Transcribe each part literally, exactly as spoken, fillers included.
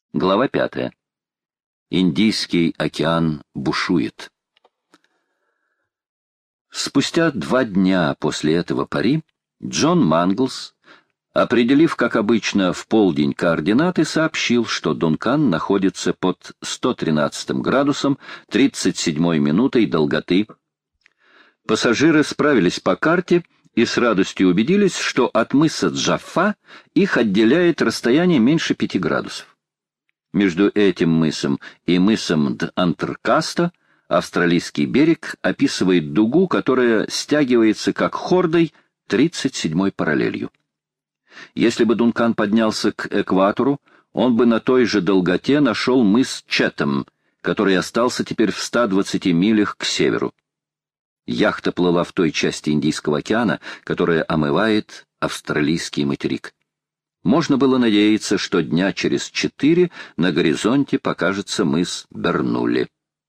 Глава пятая. Индийский океан бушует. Спустя два дня после этого пари Джон Манглс, определив, как обычно, в полдень координаты, сообщил, что Дункан находится под сто тринадцатым градусом тридцать седьмой минутой долготы. Пассажиры справились по карте и с радостью убедились, что от мыса Джаффа их отделяет расстояние меньше пяти градусов. Между этим мысом и мысом Д'Антркаста австралийский берег описывает дугу, которая стягивается как хордой тридцать седьмой параллелью. Если бы Дункан поднялся к экватору, он бы на той же долготе нашел мыс Четхэм, который остался теперь в ста двадцати милях к северу. Яхта плыла в той части Индийского океана, которая омывает австралийский материк. Можно было надеяться, что дня через четыре на горизонте покажется мыс Бернулли.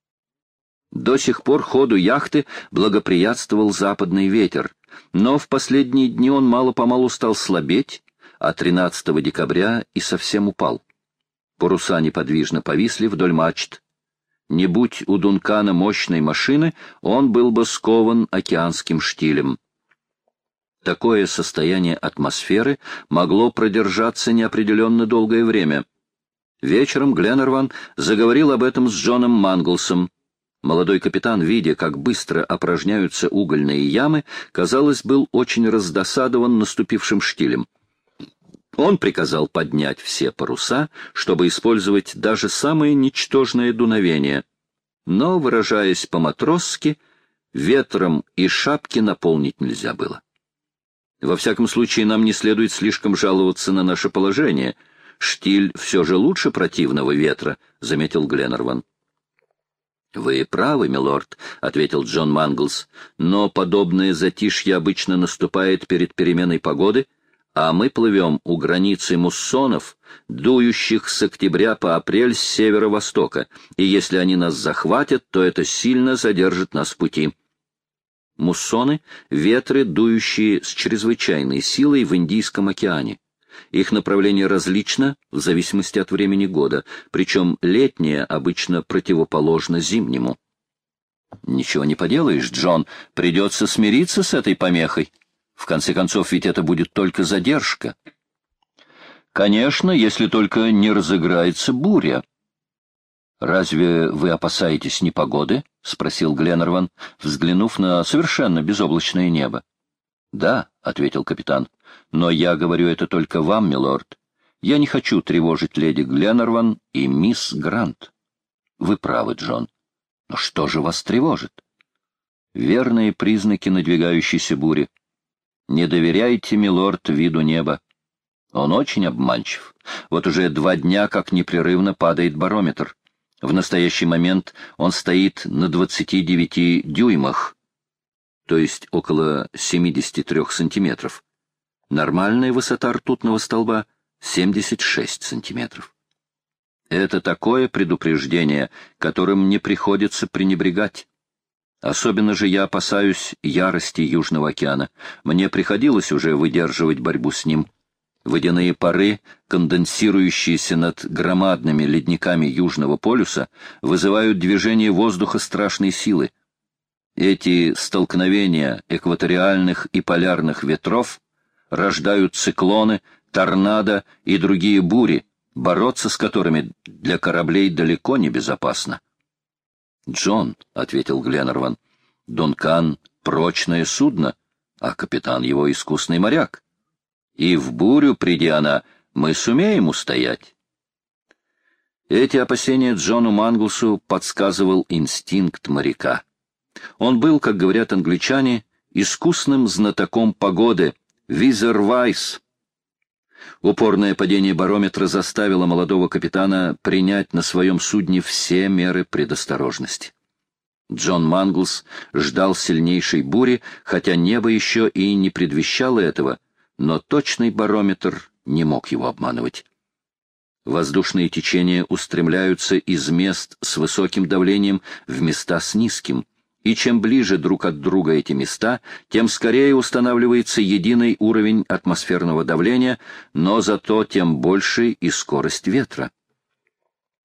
До сих пор ходу яхты благоприятствовал западный ветер, но в последние дни он мало-помалу стал слабеть, а тринадцатого декабря и совсем упал. Паруса неподвижно повисли вдоль мачт. Не будь у Дункана мощной машины, он был бы скован океанским штилем. Такое состояние атмосферы могло продержаться неопределенно долгое время. Вечером Гленнерван заговорил об этом с Джоном Манглсом. Молодой капитан, видя, как быстро опорожняются угольные ямы, казалось, был очень раздосадован наступившим штилем. Он приказал поднять все паруса, чтобы использовать даже самое ничтожное дуновение. Но, выражаясь по-матросски, ветром и шапки наполнить нельзя было. Во всяком случае, нам не следует слишком жаловаться на наше положение. Штиль все же лучше противного ветра, — заметил Гленнерван. — Вы правы, милорд, — ответил Джон Манглс, — но подобное затишье обычно наступает перед переменой погоды, а мы плывем у границы муссонов, дующих с октября по апрель с северо-востока, и если они нас захватят, то это сильно задержит нас в пути. Муссоны — ветры, дующие с чрезвычайной силой в Индийском океане. Их направление различно в зависимости от времени года, причем летнее обычно противоположно зимнему. Ничего не поделаешь, Джон, придется смириться с этой помехой. В конце концов, ведь это будет только задержка. Конечно, если только не разыграется буря. «Разве вы опасаетесь непогоды?» — спросил Гленнерван, взглянув на совершенно безоблачное небо. «Да», — ответил капитан, — «но я говорю это только вам, милорд. Я не хочу тревожить леди Гленнерван и мисс Грант». «Вы правы, Джон. Но что же вас тревожит?» «Верные признаки надвигающейся бури. Не доверяйте, милорд, виду неба. Он очень обманчив. Вот уже два дня как непрерывно падает барометр. В настоящий момент он стоит на двадцати девяти дюймах, то есть около семидесяти трёх сантиметров. Нормальная высота ртутного столба — семьдесят шесть сантиметров. Это такое предупреждение, которым не приходится пренебрегать. Особенно же я опасаюсь ярости Южного океана. Мне приходилось уже выдерживать борьбу с ним. Водяные пары, конденсирующиеся над громадными ледниками Южного полюса, вызывают движение воздуха страшной силы. Эти столкновения экваториальных и полярных ветров рождают циклоны, торнадо и другие бури, бороться с которыми для кораблей далеко не безопасно. «Джон», — ответил Гленнерван, — «Дункан — прочное судно, а капитан его искусный моряк. И в бурю, приди она, мы сумеем устоять». Эти опасения Джону Манглсу подсказывал инстинкт моряка. Он был, как говорят англичане, искусным знатоком погоды, визервайс. Упорное падение барометра заставило молодого капитана принять на своем судне все меры предосторожности. Джон Манглс ждал сильнейшей бури, хотя небо еще и не предвещало этого, но точный барометр не мог его обманывать. Воздушные течения устремляются из мест с высоким давлением в места с низким, и чем ближе друг от друга эти места, тем скорее устанавливается единый уровень атмосферного давления, но зато тем больше и скорость ветра.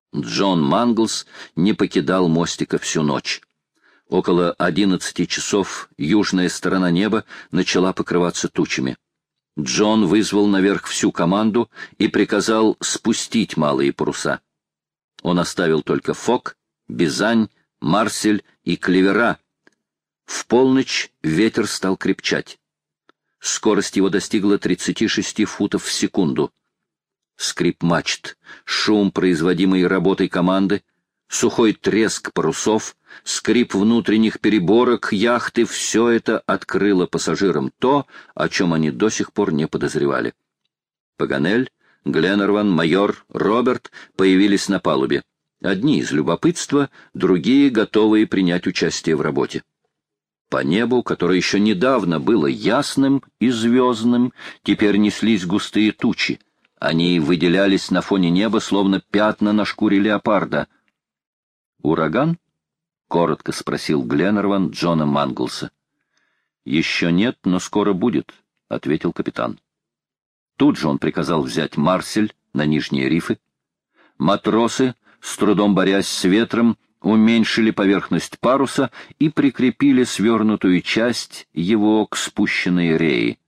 Джон Манглс не покидал мостика всю ночь. Около одиннадцати часов южная сторона неба начала покрываться тучами. Джон вызвал наверх всю команду и приказал спустить малые паруса. Он оставил только Фок, Бизань, Марсель и Клевера. В полночь ветер стал крепчать. Скорость его достигла тридцати шести футов в секунду. Скрип мачт, шум, производимый работой команды, сухой треск парусов, скрип внутренних переборок яхты — все это открыло пассажирам то, о чем они до сих пор не подозревали. Паганель, Гленнерван, майор, Роберт появились на палубе. Одни из любопытства, другие готовые принять участие в работе. По небу, которое еще недавно было ясным и звездным, теперь неслись густые тучи. Они выделялись на фоне неба, словно пятна на шкуре леопарда. «Ураган?» — коротко спросил Гленнерван Джона Манглса. «Еще нет, но скоро будет», — ответил капитан. Тут же он приказал взять Марсель на нижние рифы. Матросы, с трудом борясь с ветром, уменьшили поверхность паруса и прикрепили свернутую часть его к спущенной реи.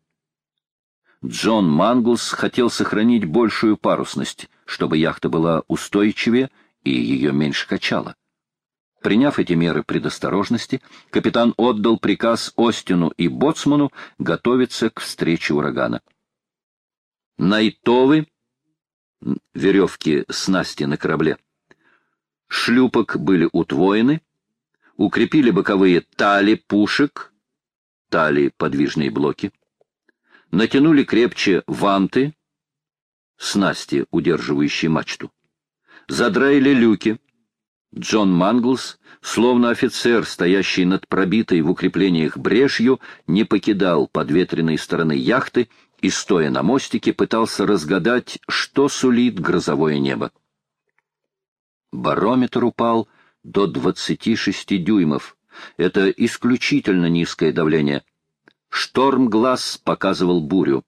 Джон Манглс хотел сохранить большую парусность, чтобы яхта была устойчивее и ее меньше качало. Приняв эти меры предосторожности, капитан отдал приказ Остину и боцману готовиться к встрече урагана. Найтовы, веревки снасти на корабле, шлюпок были утвоены, укрепили боковые тали пушек, тали подвижные блоки, натянули крепче ванты, снасти, удерживающие мачту, задраили люки. Джон Манглс, словно офицер, стоящий над пробитой в укреплениях брешью, не покидал подветренной стороны яхты и, стоя на мостике, пытался разгадать, что сулит грозовое небо. Барометр упал до двадцати шести дюймов. Это исключительно низкое давление. Штормглаз показывал бурю.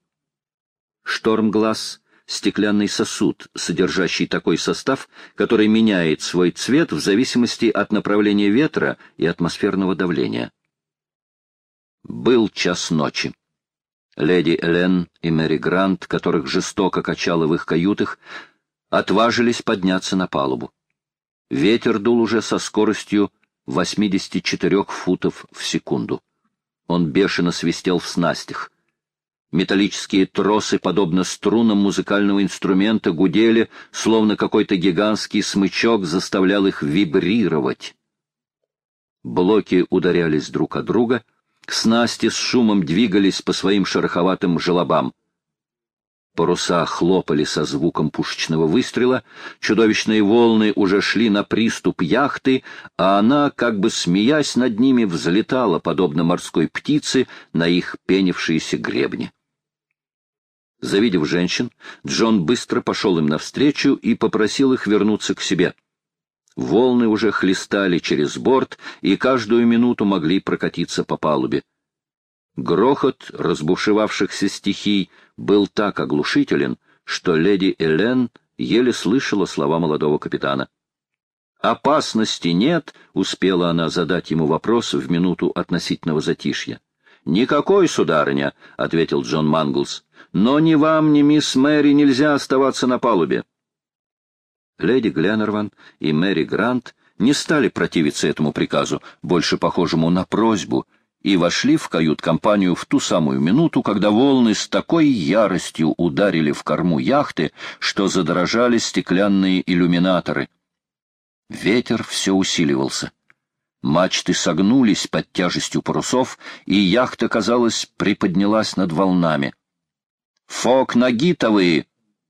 Штормглаз — стеклянный сосуд, содержащий такой состав, который меняет свой цвет в зависимости от направления ветра и атмосферного давления. Был час ночи. Леди Элен и Мэри Грант, которых жестоко качало в их каютах, отважились подняться на палубу. Ветер дул уже со скоростью восьмидесяти четырёх футов в секунду. Он бешено свистел в снастях. Металлические тросы, подобно струнам музыкального инструмента, гудели, словно какой-то гигантский смычок заставлял их вибрировать. Блоки ударялись друг о друга, снасти с шумом двигались по своим шероховатым желобам. Паруса хлопали со звуком пушечного выстрела, чудовищные волны уже шли на приступ яхты, а она, как бы смеясь над ними, взлетала, подобно морской птице, на их пенившиеся гребни. Завидев женщин, Джон быстро пошел им навстречу и попросил их вернуться к себе. Волны уже хлестали через борт и каждую минуту могли прокатиться по палубе. Грохот разбушевавшихся стихий был так оглушителен, что леди Элен еле слышала слова молодого капитана. «Опасности нет», — успела она задать ему вопрос в минуту относительного затишья. «Никакой, сударыня», — ответил Джон Манглс, — «но ни вам, ни мисс Мэри нельзя оставаться на палубе». Леди Гленнерван и Мэри Грант не стали противиться этому приказу, больше похожему на просьбу, и вошли в кают-компанию в ту самую минуту, когда волны с такой яростью ударили в корму яхты, что задрожали стеклянные иллюминаторы. Ветер все усиливался. Мачты согнулись под тяжестью парусов, и яхта, казалось, приподнялась над волнами. «Фок на гитовые!»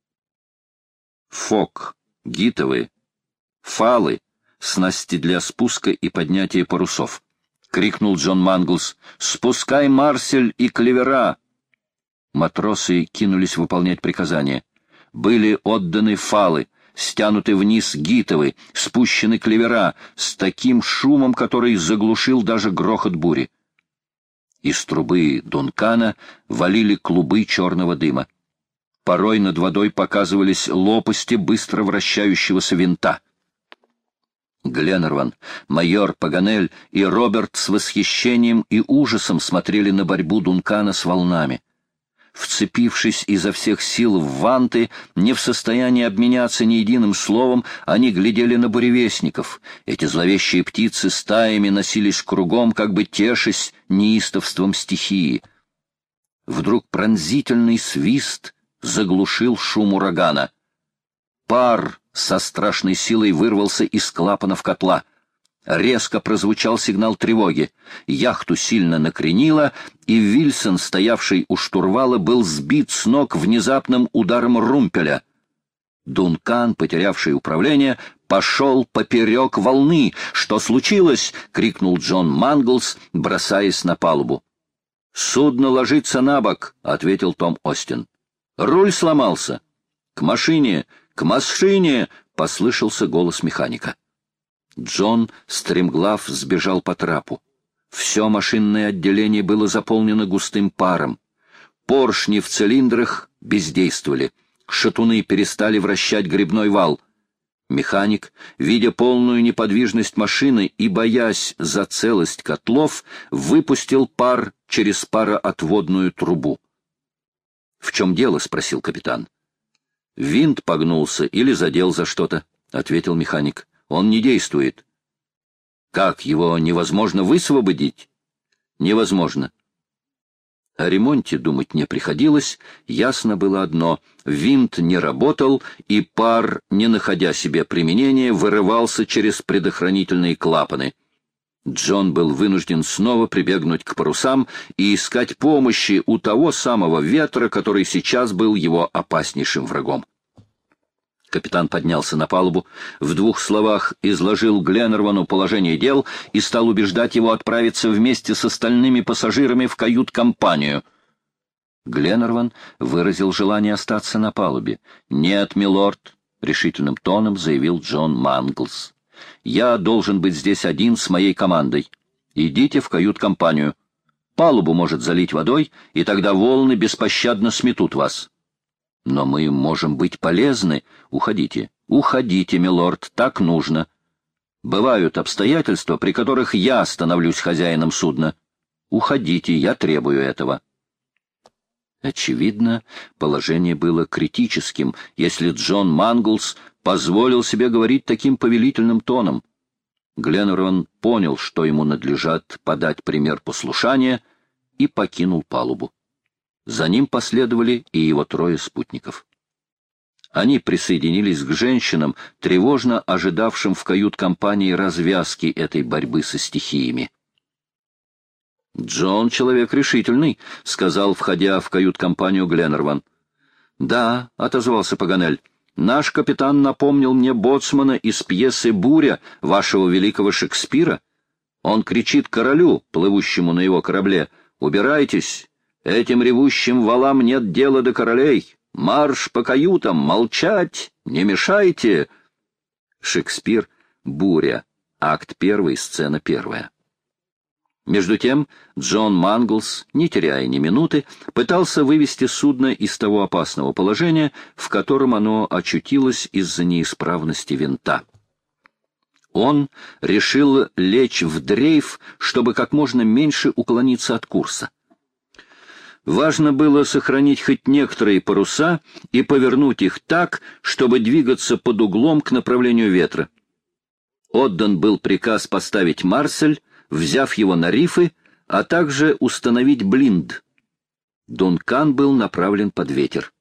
Фок, гитовые, фалы, снасти для спуска и поднятия парусов. — крикнул Джон Манглс. «Спускай Марсель и Клевера!» Матросы кинулись выполнять приказания. Были отданы фалы, стянуты вниз гитовы, спущены Клевера с таким шумом, который заглушил даже грохот бури. Из трубы Дункана валили клубы черного дыма. Порой над водой показывались лопасти быстро вращающегося винта. Гленнерван, майор Паганель и Роберт с восхищением и ужасом смотрели на борьбу Дункана с волнами. Вцепившись изо всех сил в ванты, не в состоянии обменяться ни единым словом, они глядели на буревестников. Эти зловещие птицы стаями носились кругом, как бы тешась неистовством стихии. Вдруг пронзительный свист заглушил шум урагана. Пар со страшной силой вырвался из клапанов котла. Резко прозвучал сигнал тревоги. Яхту сильно накренило, и Вильсон, стоявший у штурвала, был сбит с ног внезапным ударом румпеля. Дункан, потерявший управление, пошел поперек волны. «Что случилось?» — крикнул Джон Манглс, бросаясь на палубу. «Судно ложится на бок», — ответил Том Остин. «Руль сломался». «К машине! К машине!» — послышался голос механика. Джон, стремглав, сбежал по трапу. Все машинное отделение было заполнено густым паром. Поршни в цилиндрах бездействовали. Шатуны перестали вращать гребной вал. Механик, видя полную неподвижность машины и боясь за целость котлов, выпустил пар через пароотводную трубу. «В чем дело?» — спросил капитан. «Винт погнулся или задел за что-то», — ответил механик. «Он не действует». «Как, его невозможно высвободить?» «Невозможно». О ремонте думать не приходилось, ясно было одно — винт не работал, и пар, не находя себе применения, вырывался через предохранительные клапаны. Джон был вынужден снова прибегнуть к парусам и искать помощи у того самого ветра, который сейчас был его опаснейшим врагом. Капитан поднялся на палубу, в двух словах изложил Гленнервану положение дел и стал убеждать его отправиться вместе с остальными пассажирами в кают-компанию. Гленнерван выразил желание остаться на палубе. «Нет, милорд», — решительным тоном заявил Джон Манглс. «Я должен быть здесь один с моей командой. Идите в кают-компанию. Палубу может залить водой, и тогда волны беспощадно сметут вас». «Но мы можем быть полезны. Уходите, уходите, милорд, так нужно. Бывают обстоятельства, при которых я становлюсь хозяином судна. Уходите, я требую этого». Очевидно, положение было критическим, если Джон Манглс позволил себе говорить таким повелительным тоном. Гленнерван понял, что ему надлежат подать пример послушания, и покинул палубу. За ним последовали и его трое спутников. Они присоединились к женщинам, тревожно ожидавшим в кают-компании развязки этой борьбы со стихиями. «Джон — человек решительный», — сказал, входя в кают-компанию Гленнерван. «Да», — отозвался Паганель, — «наш капитан напомнил мне боцмана из пьесы «Буря» вашего великого Шекспира. Он кричит королю, плывущему на его корабле: «Убирайтесь! Этим ревущим валам нет дела до королей! Марш по каютам! Молчать! Не мешайте!» Шекспир, «Буря», акт первый, сцена первая. Между тем Джон Манглс, не теряя ни минуты, пытался вывести судно из того опасного положения, в котором оно очутилось из-за неисправности винта. Он решил лечь в дрейф, чтобы как можно меньше уклониться от курса. Важно было сохранить хоть некоторые паруса и повернуть их так, чтобы двигаться под углом к направлению ветра. Отдан был приказ поставить марсель, взяв его на рифы, а также установить блинд. Дункан был направлен под ветер.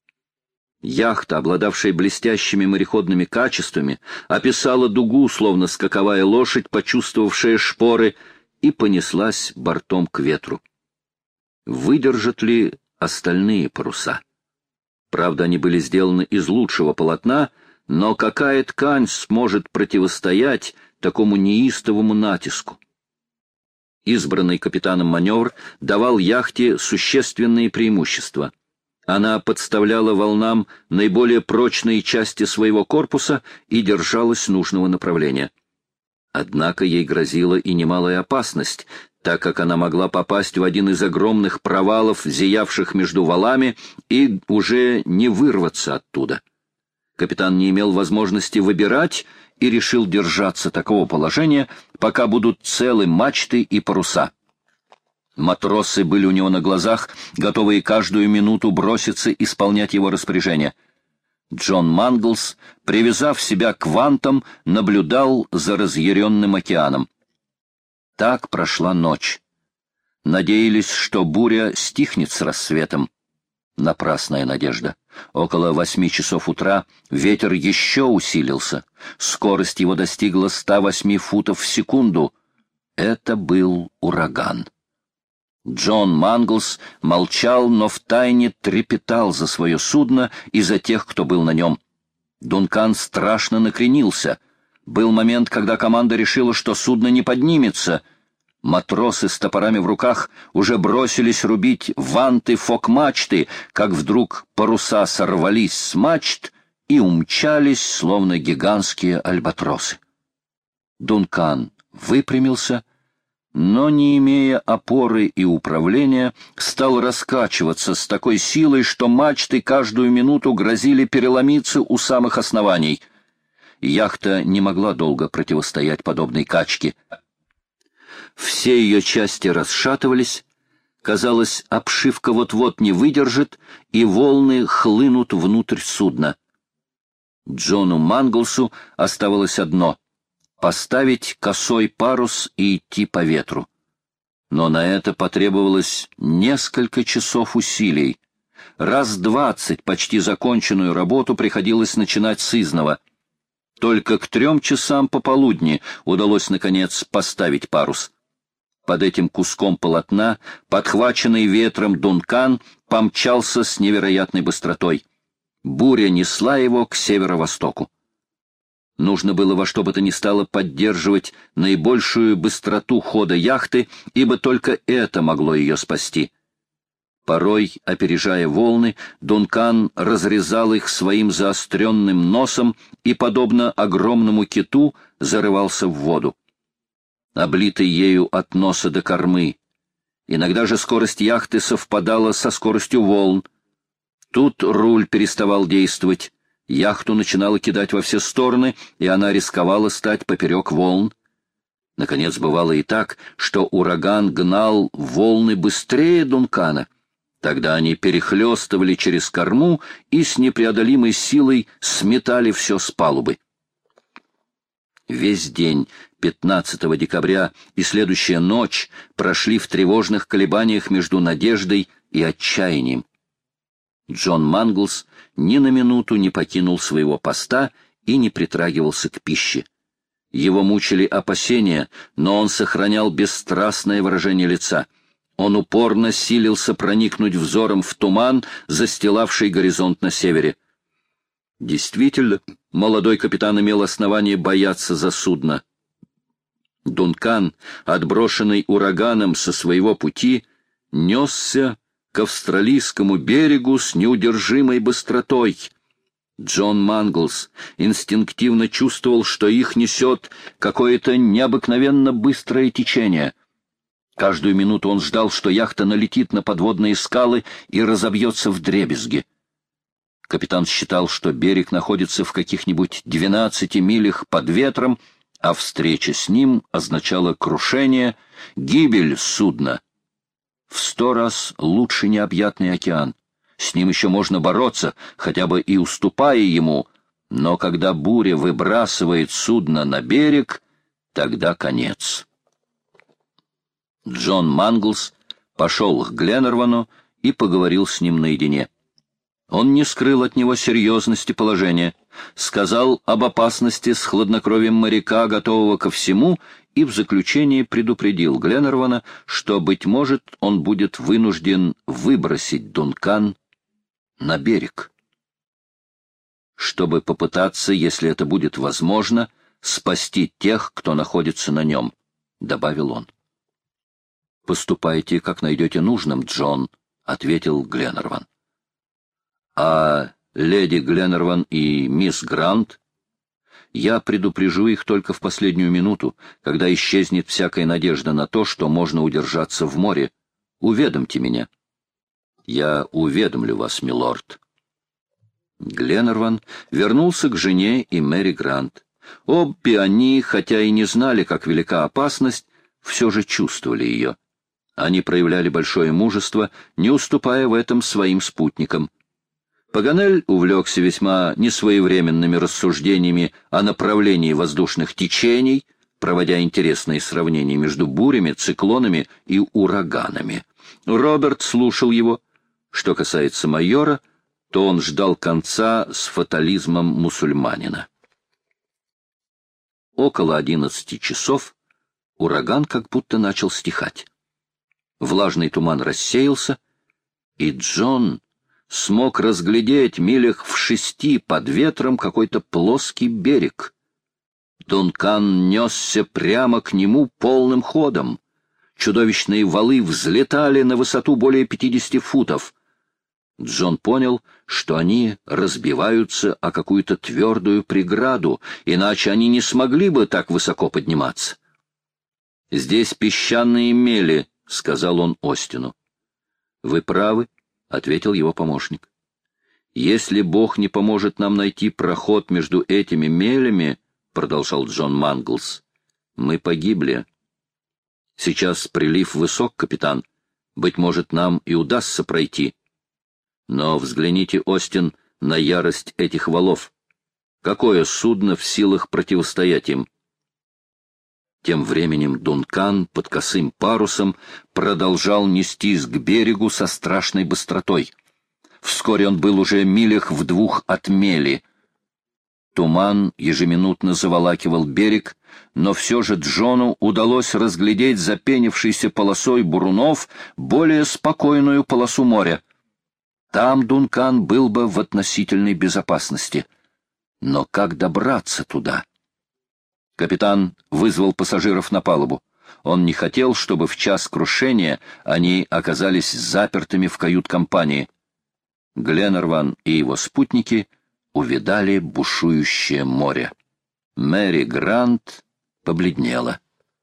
Яхта, обладавшая блестящими мореходными качествами, описала дугу, словно скаковая лошадь, почувствовавшая шпоры, и понеслась бортом к ветру. Выдержат ли остальные паруса? Правда, они были сделаны из лучшего полотна, но какая ткань сможет противостоять такому неистовому натиску? Избранный капитаном маневр давал яхте существенные преимущества. Она подставляла волнам наиболее прочные части своего корпуса и держалась нужного направления. Однако ей грозила и немалая опасность, так как она могла попасть в один из огромных провалов, зиявших между валами, и уже не вырваться оттуда. Капитан не имел возможности выбирать и решил держаться такого положения, пока будут целы мачты и паруса. Матросы были у него на глазах, готовые каждую минуту броситься исполнять его распоряжения. Джон Манглс, привязав себя к вантам, наблюдал за разъяренным океаном. Так прошла ночь. Надеялись, что буря стихнет с рассветом. Напрасная надежда. Около восьми часов утра ветер еще усилился. Скорость его достигла ста восьми футов в секунду. Это был ураган. Джон Манглс молчал, но втайне трепетал за свое судно и за тех, кто был на нем. Дункан страшно накренился. Был момент, когда команда решила, что судно не поднимется. Матросы с топорами в руках уже бросились рубить ванты фок-мачты, как вдруг паруса сорвались с мачт и умчались, словно гигантские альбатросы. Дункан выпрямился, но, не имея опоры и управления, стал раскачиваться с такой силой, что мачты каждую минуту грозили переломиться у самых оснований. Яхта не могла долго противостоять подобной качке. Все ее части расшатывались, казалось, обшивка вот-вот не выдержит, и волны хлынут внутрь судна. Джону Манглсу оставалось одно — поставить косой парус и идти по ветру. Но на это потребовалось несколько часов усилий. Раз двадцать почти законченную работу приходилось начинать сызнова. Только к трем часам пополудни удалось, наконец, поставить парус. Под этим куском полотна, подхваченный ветром Дункан, помчался с невероятной быстротой. Буря несла его к северо-востоку. Нужно было во что бы то ни стало поддерживать наибольшую быстроту хода яхты, ибо только это могло ее спасти. Порой, опережая волны, Дункан разрезал их своим заостренным носом и, подобно огромному киту, зарывался в воду. Облитый ею от носа до кормы. Иногда же скорость яхты совпадала со скоростью волн. Тут руль переставал действовать, яхту начинало кидать во все стороны, и она рисковала стать поперек волн. Наконец, бывало и так, что ураган гнал волны быстрее Дункана. Тогда они перехлестывали через корму и с непреодолимой силой сметали все с палубы. Весь день пятнадцатого декабря и следующая ночь прошли в тревожных колебаниях между надеждой и отчаянием. Джон Манглс ни на минуту не покинул своего поста и не притрагивался к пище. Его мучили опасения, но он сохранял бесстрастное выражение лица. Он упорно силился проникнуть взором в туман, застилавший горизонт на севере. Действительно, молодой капитан имел основание бояться за судно. Дункан, отброшенный ураганом со своего пути, несся к австралийскому берегу с неудержимой быстротой. Джон Манглс инстинктивно чувствовал, что их несет какое-то необыкновенно быстрое течение. Каждую минуту он ждал, что яхта налетит на подводные скалы и разобьется вдребезги. Капитан считал, что берег находится в каких-нибудь двенадцати милях под ветром, а встреча с ним означала крушение, гибель судна. В сто раз лучше необъятный океан. С ним еще можно бороться, хотя бы и уступая ему, но когда буря выбрасывает судно на берег, тогда конец. Джон Манглс пошел к Гленнервану и поговорил с ним наедине. Он не скрыл от него серьезности положения, сказал об опасности с хладнокровием моряка, готового ко всему, и в заключении предупредил Гленнервана, что, быть может, он будет вынужден выбросить Дункан на берег, чтобы попытаться, если это будет возможно, спасти тех, кто находится на нем, — добавил он. — Поступайте, как найдете нужным, Джон, — ответил Гленнерван. — А леди Гленнерван и мисс Грант? Я предупрежу их только в последнюю минуту, когда исчезнет всякая надежда на то, что можно удержаться в море. Уведомьте меня. — Я уведомлю вас, милорд. Гленнерван вернулся к жене и Мэри Грант. Обе они, хотя и не знали, как велика опасность, все же чувствовали ее. Они проявляли большое мужество, не уступая в этом своим спутникам. Паганель увлекся весьма несвоевременными рассуждениями о направлении воздушных течений, проводя интересные сравнения между бурями, циклонами и ураганами. Роберт слушал его. Что касается майора, то он ждал конца с фатализмом мусульманина. Около одиннадцати часов ураган как будто начал стихать. Влажный туман рассеялся, и Джон смог разглядеть милях в шести под ветром какой-то плоский берег. Дункан несся прямо к нему полным ходом. Чудовищные валы взлетали на высоту более пятидесяти футов. Джон понял, что они разбиваются о какую-то твердую преграду, иначе они не смогли бы так высоко подниматься. «Здесь песчаные мели», — сказал он Остину. «Вы правы», — ответил его помощник. «Если Бог не поможет нам найти проход между этими мелями, — продолжал Джон Манглс, — мы погибли. Сейчас прилив высок, капитан. Быть может, нам и удастся пройти. Но взгляните, Остин, на ярость этих валов. Какое судно в силах противостоять им?» Тем временем Дункан под косым парусом продолжал нестись к берегу со страшной быстротой. Вскоре он был уже милях в двух от мели. Туман ежеминутно заволакивал берег, но все же Джону удалось разглядеть за пенившейся полосой бурунов более спокойную полосу моря. Там Дункан был бы в относительной безопасности. Но как добраться туда? Капитан вызвал пассажиров на палубу. Он не хотел, чтобы в час крушения они оказались запертыми в кают-компании. Гленнерван и его спутники увидали бушующее море. Мэри Грант побледнела.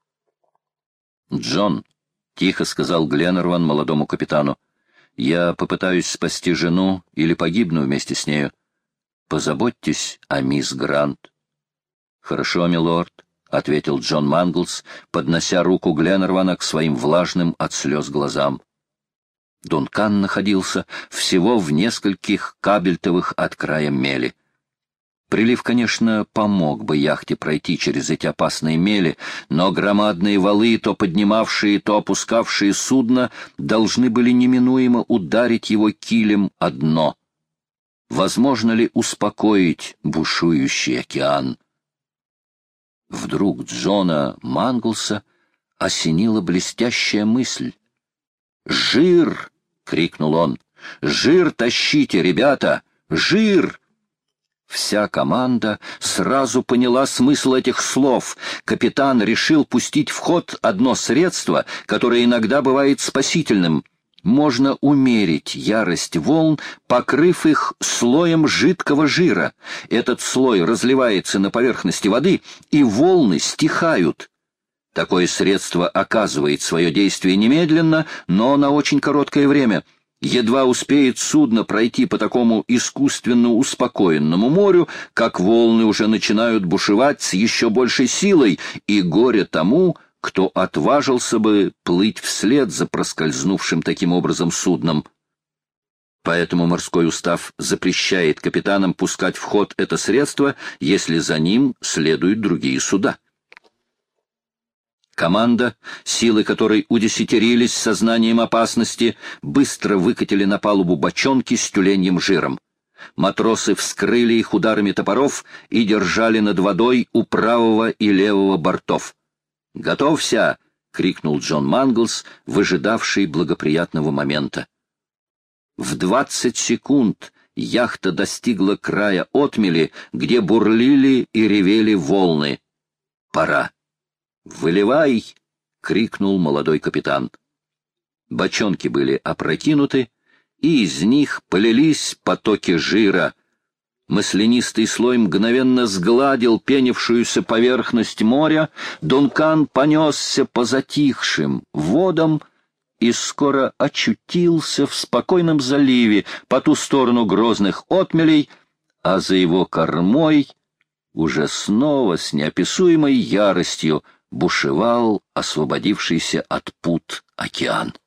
«Джон», — тихо сказал Гленнерван молодому капитану, — «я попытаюсь спасти жену или погибну вместе с нею. Позаботьтесь о мисс Грант». «Хорошо, милорд», — ответил Джон Манглс, поднося руку Гленнервана к своим влажным от слез глазам. Дункан находился всего в нескольких кабельтовых от края мели. Прилив, конечно, помог бы яхте пройти через эти опасные мели, но громадные валы, то поднимавшие, то опускавшие судно, должны были неминуемо ударить его килем о дно. Возможно ли успокоить бушующий океан? Вдруг Джона Манглса осенила блестящая мысль. «Жир!» — крикнул он. «Жир тащите, ребята! Жир!» Вся команда сразу поняла смысл этих слов. Капитан решил пустить в ход одно средство, которое иногда бывает спасительным. Можно умерить ярость волн, покрыв их слоем жидкого жира. Этот слой разливается на поверхности воды, и волны стихают. Такое средство оказывает свое действие немедленно, но на очень короткое время. Едва успеет судно пройти по такому искусственно успокоенному морю, как волны уже начинают бушевать с еще большей силой, и горе тому, кто отважился бы плыть вслед за проскользнувшим таким образом судном. Поэтому морской устав запрещает капитанам пускать в ход это средство, если за ним следуют другие суда. Команда, силы которой удесятерились сознанием опасности, быстро выкатили на палубу бочонки с тюленьим жиром. Матросы вскрыли их ударами топоров и держали над водой у правого и левого бортов. «Готовься!» — крикнул Джон Манглс, выжидавший благоприятного момента. В двадцать секунд яхта достигла края отмели, где бурлили и ревели волны. «Пора!» «Выливай!» — крикнул молодой капитан. Бочонки были опрокинуты, и из них полились потоки жира. Маслянистый слой мгновенно сгладил пенившуюся поверхность моря, Дункан понесся по затихшим водам и скоро очутился в спокойном заливе по ту сторону грозных отмелей, а за его кормой уже снова с неописуемой яростью бушевал освободившийся от пут океан.